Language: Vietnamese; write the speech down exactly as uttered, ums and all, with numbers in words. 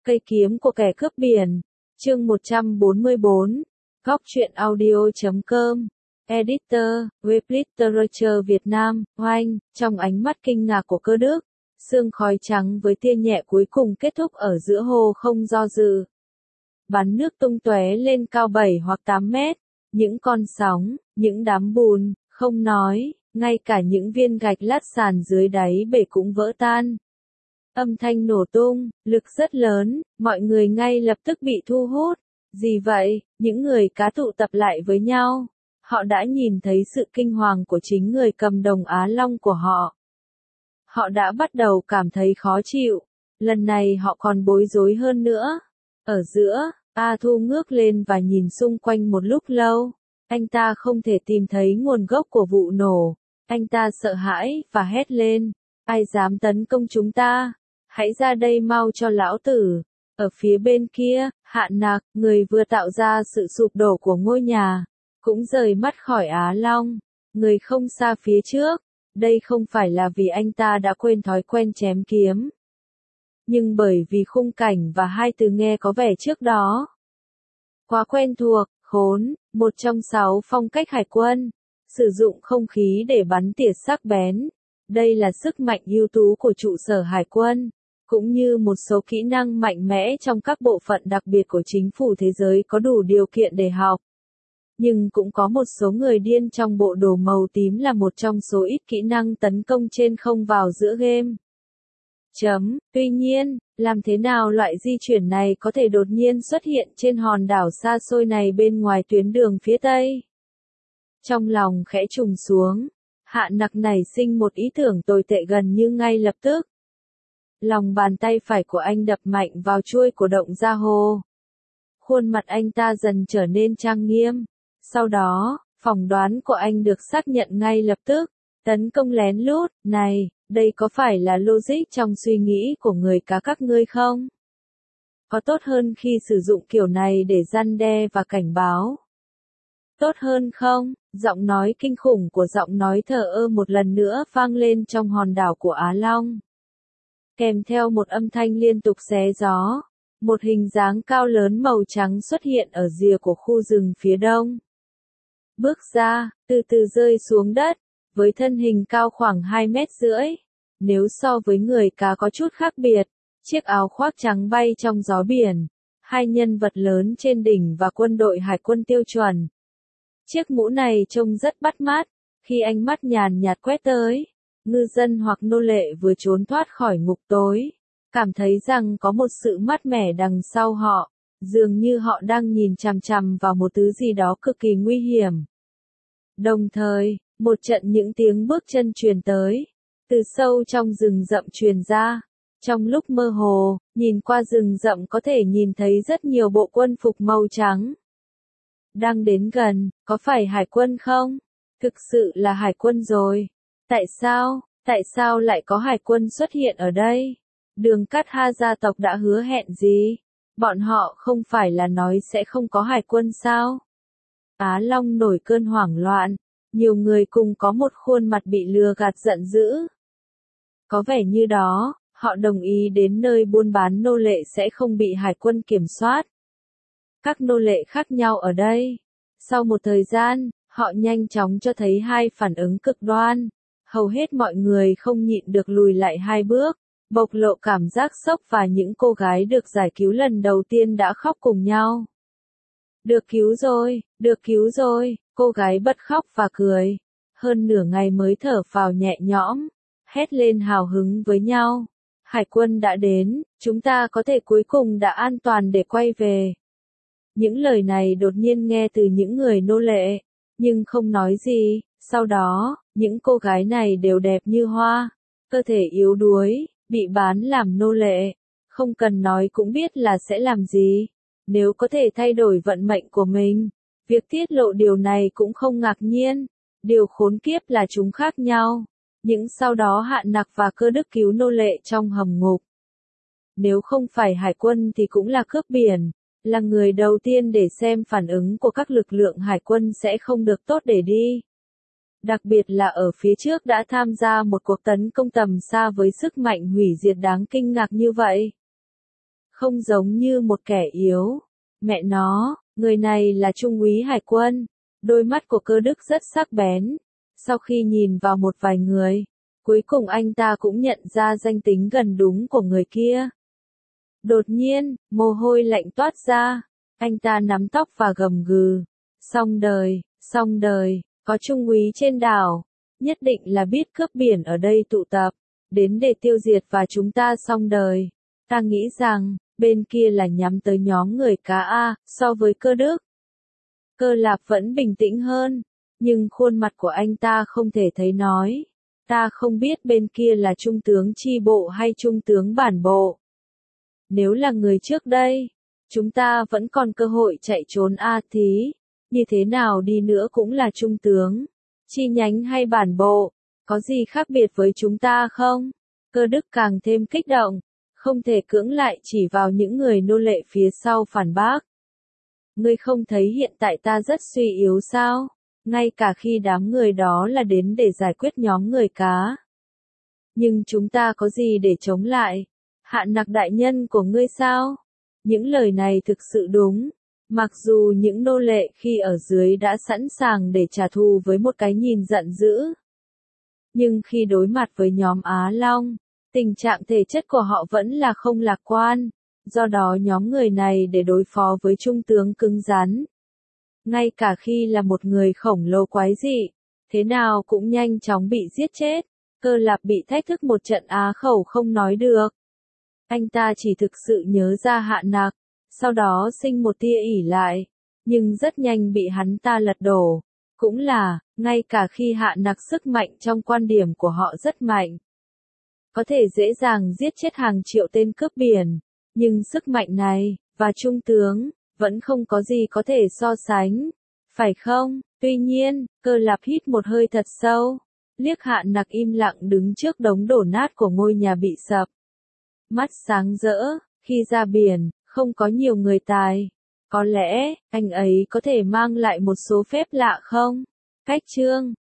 Cây kiếm của kẻ cướp biển. Chương một trăm bốn mươi bốn. Góc truyện audio chấm com. Editor, web literature Việt Nam, Oanh, trong ánh mắt kinh ngạc của Cơ Đức, sương khói trắng với tia nhẹ cuối cùng kết thúc ở giữa hồ không do dự. Bắn nước tung tóe lên cao bảy hoặc tám mét, những con sóng, những đám bùn, không nói, ngay cả những viên gạch lát sàn dưới đáy bể cũng vỡ tan. Âm thanh nổ tung, lực rất lớn, mọi người ngay lập tức bị thu hút. Gì vậy? Những người cá tụ tập lại với nhau. Họ đã nhìn thấy sự kinh hoàng của chính người cầm đồng Á Long của họ. Họ đã bắt đầu cảm thấy khó chịu. Lần này họ còn bối rối hơn nữa. Ở giữa, A Thu ngước lên và nhìn xung quanh một lúc lâu. Anh ta không thể tìm thấy nguồn gốc của vụ nổ. Anh ta sợ hãi và hét lên. Ai dám tấn công chúng ta? Hãy ra đây mau cho lão tử. Ở phía bên kia, Hạ Nặc, người vừa tạo ra sự sụp đổ của ngôi nhà, cũng rời mắt khỏi Á Long. Người không xa phía trước. Đây không phải là vì anh ta đã quên thói quen chém kiếm, nhưng bởi vì khung cảnh và hai từ nghe có vẻ trước đó quá quen thuộc. Khốn, một trong sáu phong cách hải quân, sử dụng không khí để bắn tỉa sắc bén. Đây là sức mạnh ưu tú của trụ sở hải quân, cũng như một số kỹ năng mạnh mẽ trong các bộ phận đặc biệt của chính phủ thế giới có đủ điều kiện để học. Nhưng cũng có một số người điên trong bộ đồ màu tím là một trong số ít kỹ năng tấn công trên không vào giữa game. Chấm. Tuy nhiên, làm thế nào loại di chuyển này có thể đột nhiên xuất hiện trên hòn đảo xa xôi này bên ngoài tuyến đường phía Tây? Trong lòng khẽ trùng xuống, Hạ Nặc nảy sinh một ý tưởng tồi tệ gần như ngay lập tức. Lòng bàn tay phải của anh đập mạnh vào chuôi của động gia hồ. Khuôn mặt anh ta dần trở nên trang nghiêm. Sau đó, phỏng đoán của anh được xác nhận ngay lập tức. Tấn công lén lút, này, đây có phải là logic trong suy nghĩ của người cá các ngươi không? Có tốt hơn khi sử dụng kiểu này để răn đe và cảnh báo? Tốt hơn không? Giọng nói kinh khủng của giọng nói thờ ơ một lần nữa vang lên trong hòn đảo của Á Long. Kèm theo một âm thanh liên tục xé gió, một hình dáng cao lớn màu trắng xuất hiện ở rìa của khu rừng phía đông. Bước ra, từ từ rơi xuống đất, với thân hình cao khoảng hai mét rưỡi. Nếu so với người cá có chút khác biệt, chiếc áo khoác trắng bay trong gió biển, hai nhân vật lớn trên đỉnh và quân đội hải quân tiêu chuẩn. Chiếc mũ này trông rất bắt mắt, khi ánh mắt nhàn nhạt quét tới, ngư dân hoặc nô lệ vừa trốn thoát khỏi ngục tối, cảm thấy rằng có một sự mát mẻ đằng sau họ, dường như họ đang nhìn chằm chằm vào một thứ gì đó cực kỳ nguy hiểm. Đồng thời, một trận những tiếng bước chân truyền tới, từ sâu trong rừng rậm truyền ra. Trong lúc mơ hồ, nhìn qua rừng rậm có thể nhìn thấy rất nhiều bộ quân phục màu trắng. Đang đến gần, có phải hải quân không? Thực sự là hải quân rồi. Tại sao, tại sao lại có hải quân xuất hiện ở đây? Đường Cát Ha gia tộc đã hứa hẹn gì? Bọn họ không phải là nói sẽ không có hải quân sao? Á Long nổi cơn hoảng loạn, nhiều người cùng có một khuôn mặt bị lừa gạt giận dữ. Có vẻ như đó, họ đồng ý đến nơi buôn bán nô lệ sẽ không bị hải quân kiểm soát. Các nô lệ khác nhau ở đây. Sau một thời gian, họ nhanh chóng cho thấy hai phản ứng cực đoan. Hầu hết mọi người không nhịn được lùi lại hai bước, bộc lộ cảm giác sốc và những cô gái được giải cứu lần đầu tiên đã khóc cùng nhau. Được cứu rồi, được cứu rồi, cô gái bật khóc và cười. Hơn nửa ngày mới thở phào nhẹ nhõm, hét lên hào hứng với nhau. Hải quân đã đến, chúng ta có thể cuối cùng đã an toàn để quay về. Những lời này đột nhiên nghe từ những người nô lệ, nhưng không nói gì. Sau đó, những cô gái này đều đẹp như hoa, cơ thể yếu đuối, bị bán làm nô lệ. Không cần nói cũng biết là sẽ làm gì. Nếu có thể thay đổi vận mệnh của mình, việc tiết lộ điều này cũng không ngạc nhiên. Điều khốn kiếp là chúng khác nhau. Những sau đó Hạ Nặc và Cơ Đức cứu nô lệ trong hầm ngục. Nếu không phải hải quân thì cũng là cướp biển, là người đầu tiên để xem phản ứng của các lực lượng hải quân sẽ không được tốt để đi. Đặc biệt là ở phía trước đã tham gia một cuộc tấn công tầm xa với sức mạnh hủy diệt đáng kinh ngạc như vậy. không giống như một kẻ yếu. Mẹ nó, người này là trung úy hải quân. Đôi mắt của Cơ Đức rất sắc bén. Sau khi nhìn vào một vài người, cuối cùng anh ta cũng nhận ra danh tính gần đúng của người kia. Đột nhiên, mồ hôi lạnh toát ra. Anh ta nắm tóc và gầm gừ. Xong đời, xong đời, có trung úy trên đảo. Nhất định là biết cướp biển ở đây tụ tập. Đến để tiêu diệt và chúng ta xong đời. Ta nghĩ rằng, bên kia là nhắm tới nhóm người cá A, so với Cơ Đức. Cơ Lạp vẫn bình tĩnh hơn, nhưng khuôn mặt của anh ta không thể thấy nói. Ta không biết bên kia là trung tướng chi bộ hay trung tướng bản bộ. Nếu là người trước đây, chúng ta vẫn còn cơ hội chạy trốn A thí, như thế nào đi nữa cũng là trung tướng, chi nhánh hay bản bộ, có gì khác biệt với chúng ta không? Cơ Đức càng thêm kích động, không thể cưỡng lại chỉ vào những người nô lệ phía sau phản bác. Ngươi không thấy hiện tại ta rất suy yếu sao? Ngay cả khi đám người đó là đến để giải quyết nhóm người cá. Nhưng chúng ta có gì để chống lại? Hạ nặc đại nhân của ngươi sao? Những lời này thực sự đúng. Mặc dù những nô lệ khi ở dưới đã sẵn sàng để trả thù với một cái nhìn giận dữ. Nhưng khi đối mặt với nhóm Á Long, tình trạng thể chất của họ vẫn là không lạc quan. Do đó nhóm người này để đối phó với trung tướng cứng rắn. Ngay cả khi là một người khổng lồ quái dị, thế nào cũng nhanh chóng bị giết chết. Cơ Lạp bị thách thức một trận á khẩu không nói được. Anh ta chỉ thực sự nhớ ra Hạ Nặc, sau đó sinh một tia ỷ lại, nhưng rất nhanh bị hắn ta lật đổ. Cũng là, ngay cả khi Hạ Nặc sức mạnh trong quan điểm của họ rất mạnh, có thể dễ dàng giết chết hàng triệu tên cướp biển, nhưng sức mạnh này, và trung tướng, vẫn không có gì có thể so sánh, phải không? Tuy nhiên, Cơ Lạp hít một hơi thật sâu, liếc Hạ Nặc im lặng đứng trước đống đổ nát của ngôi nhà bị sập. Mắt sáng rỡ, khi ra biển, không có nhiều người tài. Có lẽ, anh ấy có thể mang lại một số phép lạ không? Cách chương